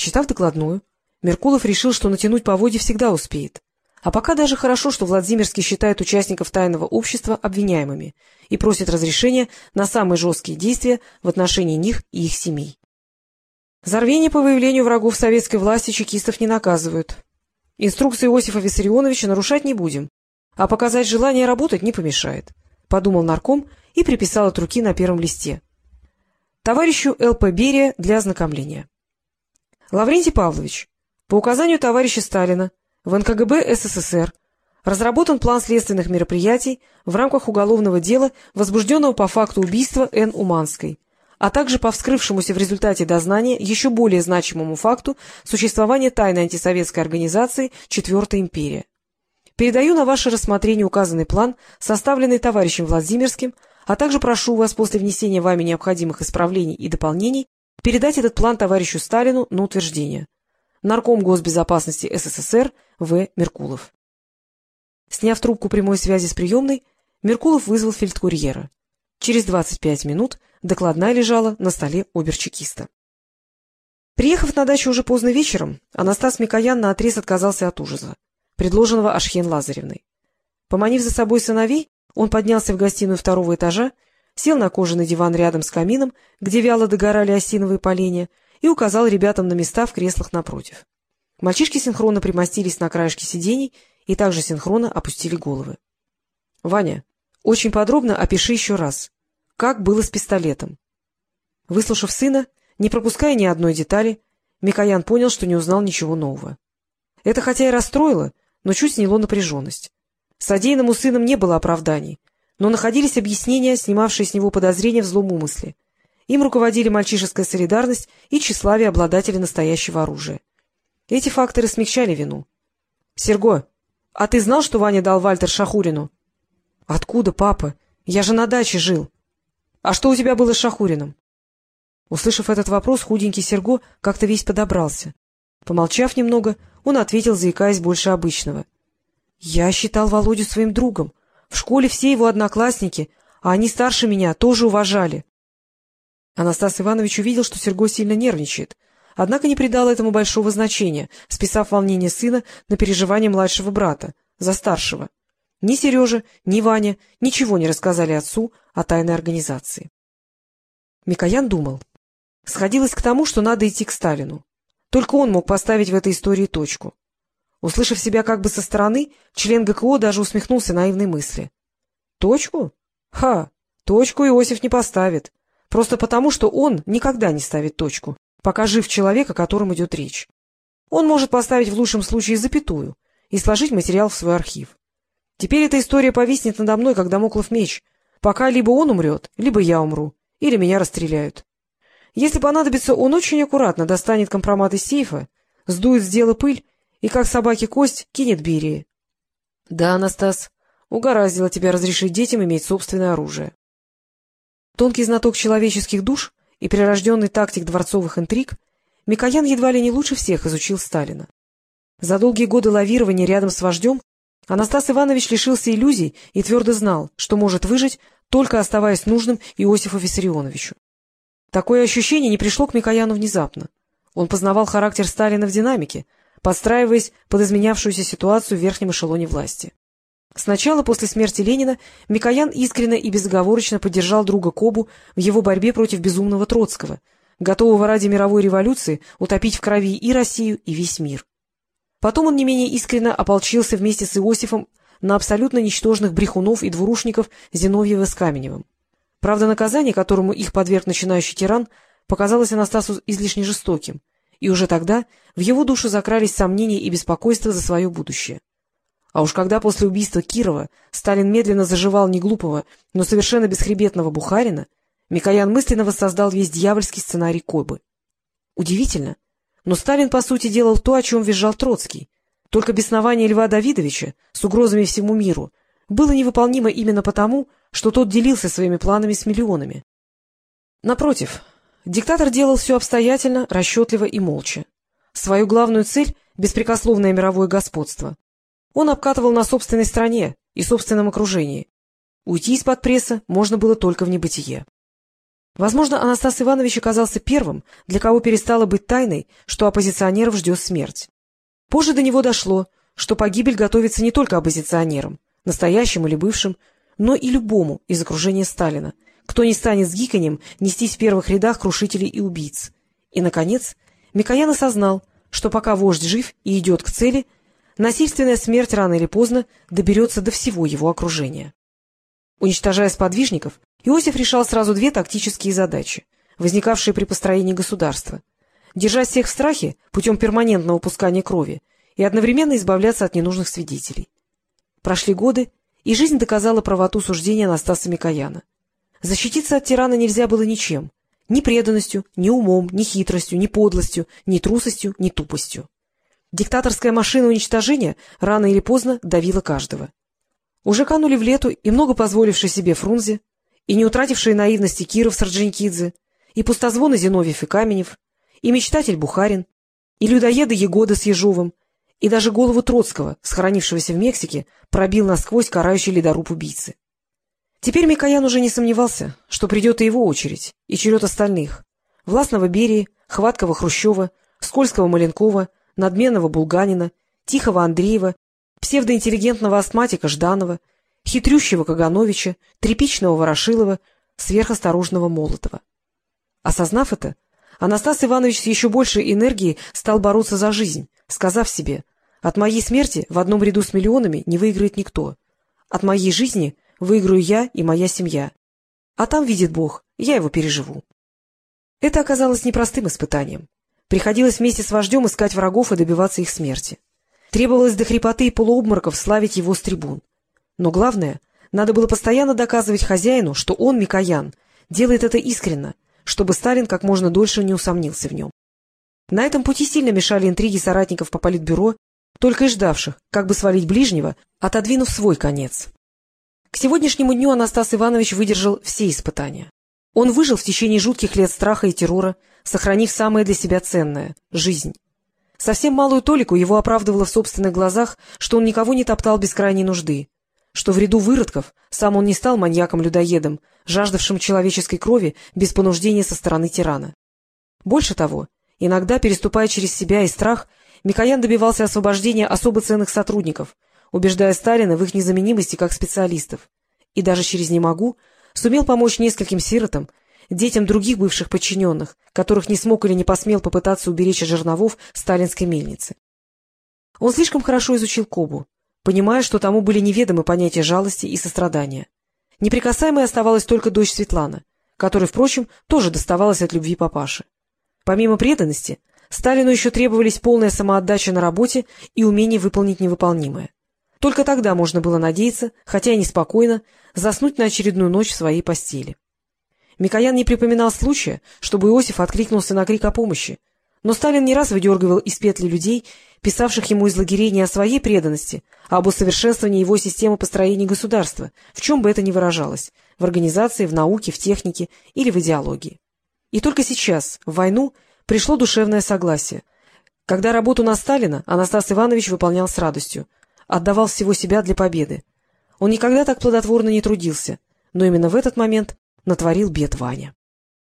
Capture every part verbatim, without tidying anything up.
Прочитав докладную, Меркулов решил, что натянуть поводья всегда успеет. А пока даже хорошо, что Владимирский считает участников тайного общества обвиняемыми и просит разрешения на самые жесткие действия в отношении них и их семей. За рвение по выявлению врагов советской власти чекистов не наказывают. Инструкции Иосифа Виссарионовича нарушать не будем, а показать желание работать не помешает, — подумал нарком и приписал от руки на первом листе. Товарищу Л П Берия для ознакомления. Лаврентий Павлович, по указанию товарища Сталина в Н К Г Б С С С Р разработан план следственных мероприятий в рамках уголовного дела, возбужденного по факту убийства Н. Уманской, а также по вскрывшемуся в результате дознания еще более значимому факту существования тайной антисоветской организации «Четвертая империя». Передаю на ваше рассмотрение указанный план, составленный товарищем Владимирским, а также прошу вас после внесения вами необходимых исправлений и дополнений передать этот план товарищу Сталину на утверждение. Нарком госбезопасности С С С Р В. Меркулов. Сняв трубку прямой связи с приемной, Меркулов вызвал фельдкурьера. Через двадцать пять минут докладная лежала на столе обер-чекиста. Приехав на дачу уже поздно вечером, Анастас Микоян наотрез отказался от ужаса, предложенного Ашхен Лазаревной. Поманив за собой сыновей, он поднялся в гостиную второго этажа, сел на кожаный диван рядом с камином, где вяло догорали осиновые поленья, и указал ребятам на места в креслах напротив. Мальчишки синхронно примостились на краешке сидений и также синхронно опустили головы. — Ваня, очень подробно опиши еще раз, как было с пистолетом. Выслушав сына, не пропуская ни одной детали, Микоян понял, что не узнал ничего нового. Это хотя и расстроило, но чуть сняло напряженность. Содеянному сыном не было оправданий, но находились объяснения, снимавшие с него подозрения в злом умысле. Им руководили мальчишеская солидарность и тщеславие обладателя настоящего оружия. Эти факторы смягчали вину. — Серго, а ты знал, что Ваня дал Вальтер Шахурину? — Откуда, папа? Я же на даче жил. — А что у тебя было с Шахуриным? Услышав этот вопрос, худенький Серго как-то весь подобрался. Помолчав немного, он ответил, заикаясь больше обычного. — Я считал Володю своим другом. В школе все его одноклассники, а они старше меня, тоже уважали. Анастас Иванович увидел, что Серго сильно нервничает, однако не придал этому большого значения, списав волнение сына на переживания младшего брата, за старшего. Ни Сережа, ни Ваня ничего не рассказали отцу о тайной организации. Микоян думал. Сходилось к тому, что надо идти к Сталину. Только он мог поставить в этой истории точку. Услышав себя как бы со стороны, член Г К О даже усмехнулся наивной мысли. — Точку? Ха! Точку Иосиф не поставит. Просто потому, что он никогда не ставит точку, пока жив человек, о котором идет речь. Он может поставить в лучшем случае запятую и сложить материал в свой архив. Теперь эта история повиснет надо мной, как дамоклов меч, пока либо он умрет, либо я умру, или меня расстреляют. Если понадобится, он очень аккуратно достанет компромат из сейфа, сдует с дела пыль и, как собаке кость, кинет Берии. Да, Анастас, угораздило тебя разрешить детям иметь собственное оружие. Тонкий знаток человеческих душ и прирожденный тактик дворцовых интриг, Микоян едва ли не лучше всех изучил Сталина. За долгие годы лавирования рядом с вождем Анастас Иванович лишился иллюзий и твердо знал, что может выжить, только оставаясь нужным Иосифу Виссарионовичу. Такое ощущение не пришло к Микояну внезапно. Он познавал характер Сталина в динамике, подстраиваясь под изменявшуюся ситуацию в верхнем эшелоне власти. Сначала, после смерти Ленина, Микоян искренне и безоговорочно поддержал друга Кобу в его борьбе против безумного Троцкого, готового ради мировой революции утопить в крови и Россию, и весь мир. Потом он не менее искренне ополчился вместе с Иосифом на абсолютно ничтожных брехунов и двурушников Зиновьева с Каменевым. Правда, наказание, которому их подверг начинающий тиран, показалось Анастасу излишне жестоким, и уже тогда в его душу закрались сомнения и беспокойство за свое будущее. А уж когда после убийства Кирова Сталин медленно заживал не глупого, но совершенно бесхребетного Бухарина, Микоян мысленно воссоздал весь дьявольский сценарий Кобы. Удивительно, но Сталин, по сути, делал то, о чем визжал Троцкий. Только беснование Льва Давидовича с угрозами всему миру было невыполнимо именно потому, что тот делился своими планами с миллионами. Напротив, диктатор делал все обстоятельно, расчетливо и молча. Свою главную цель — беспрекословное мировое господство — он обкатывал на собственной стране и собственном окружении. Уйти из-под пресса можно было только в небытие. Возможно, Анастас Иванович оказался первым, для кого перестало быть тайной, что оппозиционеров ждет смерть. Позже до него дошло, что погибель готовится не только оппозиционерам, настоящим или бывшим, но и любому из окружения Сталина, кто не станет с гиканьем нестись в первых рядах крушителей и убийц. И, наконец, Микоян осознал, что пока вождь жив и идет к цели, насильственная смерть рано или поздно доберется до всего его окружения. Уничтожая сподвижников, Иосиф решал сразу две тактические задачи, возникавшие при построении государства: держать всех в страхе путем перманентного пускания крови и одновременно избавляться от ненужных свидетелей. Прошли годы, и жизнь доказала правоту суждения Анастаса Микояна. Защититься от тирана нельзя было ничем: ни преданностью, ни умом, ни хитростью, ни подлостью, ни трусостью, ни тупостью. Диктаторская машина уничтожения рано или поздно давила каждого. Уже канули в лету и много позволивший себе Фрунзе, и не утратившие наивности Киров с Орджоникидзе, и пустозвоны Зиновьев и Каменев, и мечтатель Бухарин, и людоеды Егода с Ежовым, и даже голову Троцкого, схоронившегося в Мексике, пробил насквозь карающий ледоруб убийцы. Теперь Микоян уже не сомневался, что придет и его очередь, и черед остальных: властного Берии, хваткого Хрущева, скользкого Маленкова, надменного Булганина, тихого Андреева, псевдоинтеллигентного астматика Жданова, хитрющего Кагановича, тряпичного Ворошилова, сверхосторожного Молотова. Осознав это, Анастас Иванович с еще большей энергией стал бороться за жизнь, сказав себе: «От моей смерти в одном ряду с миллионами не выиграет никто. От моей жизни выиграю я и моя семья. А там, видит Бог, я его переживу». Это оказалось непростым испытанием. Приходилось вместе с вождем искать врагов и добиваться их смерти. Требовалось до хрипоты и полуобмороков славить его с трибун. Но главное, надо было постоянно доказывать хозяину, что он, Микоян, делает это искренно, чтобы Сталин как можно дольше не усомнился в нем. На этом пути сильно мешали интриги соратников по политбюро, только и ждавших, как бы свалить ближнего, отодвинув свой конец. К сегодняшнему дню Анастас Иванович выдержал все испытания. Он выжил в течение жутких лет страха и террора, сохранив самое для себя ценное — жизнь. Совсем малую толику его оправдывало в собственных глазах, что он никого не топтал без крайней нужды, что в ряду выродков сам он не стал маньяком-людоедом, жаждавшим человеческой крови без понуждения со стороны тирана. Больше того, иногда, переступая через себя и страх, Микоян добивался освобождения особо ценных сотрудников, убеждая Сталина в их незаменимости как специалистов, и даже через «не могу» сумел помочь нескольким сиротам, детям других бывших подчиненных, которых не смог или не посмел попытаться уберечь от жерновов сталинской мельницы. Он слишком хорошо изучил Кобу, понимая, что тому были неведомы понятия жалости и сострадания. Неприкасаемой оставалась только дочь Светлана, которой, впрочем, тоже доставалось от любви папаши. Помимо преданности, Сталину еще требовались полная самоотдача на работе и умение выполнить невыполнимое. Только тогда можно было надеяться, хотя и неспокойно, заснуть на очередную ночь в своей постели. Микоян не припоминал случая, чтобы Иосиф откликнулся на крик о помощи, но Сталин не раз выдергивал из петли людей, писавших ему из лагерей не о своей преданности, а об усовершенствовании его системы построения государства, в чем бы это ни выражалось — в организации, в науке, в технике или в идеологии. И только сейчас, в войну, пришло душевное согласие, когда работу на Сталина Анастас Иванович выполнял с радостью, отдавал всего себя для победы. Он никогда так плодотворно не трудился, но именно в этот момент натворил бед Ваня.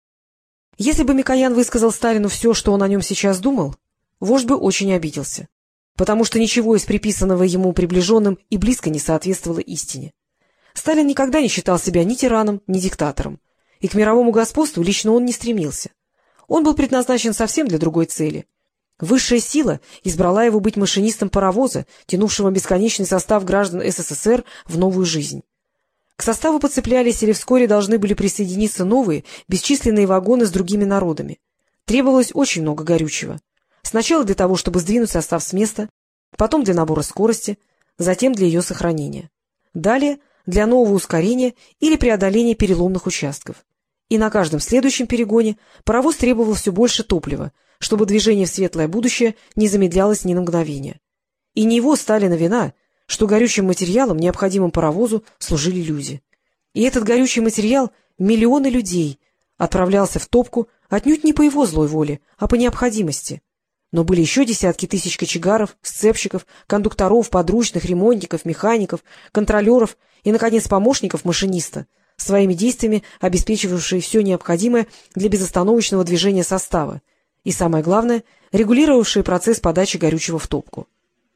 Если бы Микоян высказал Сталину все, что он о нем сейчас думал, вождь бы очень обиделся, потому что ничего из приписанного ему приближенным и близко не соответствовало истине. Сталин никогда не считал себя ни тираном, ни диктатором, и к мировому господству лично он не стремился. Он был предназначен совсем для другой цели. Высшая сила избрала его быть машинистом паровоза, тянувшего бесконечный состав граждан СССР в новую жизнь. К составу подцеплялись или вскоре должны были присоединиться новые, бесчисленные вагоны с другими народами. Требовалось очень много горючего. Сначала для того, чтобы сдвинуть состав с места, потом для набора скорости, затем для ее сохранения. Далее для нового ускорения или преодоления переломных участков. И на каждом следующем перегоне паровоз требовал все больше топлива, чтобы движение в светлое будущее не замедлялось ни на мгновение. И не его, Сталина, вина, что горючим материалом, необходимым паровозу, служили люди. И этот горючий материал, миллионы людей, отправлялся в топку отнюдь не по его злой воле, а по необходимости. Но были еще десятки тысяч кочегаров, сцепщиков, кондукторов, подручных, ремонтников, механиков, контролеров и, наконец, помощников машиниста, своими действиями обеспечивавшие все необходимое для безостановочного движения состава и, самое главное, регулировавшие процесс подачи горючего в топку.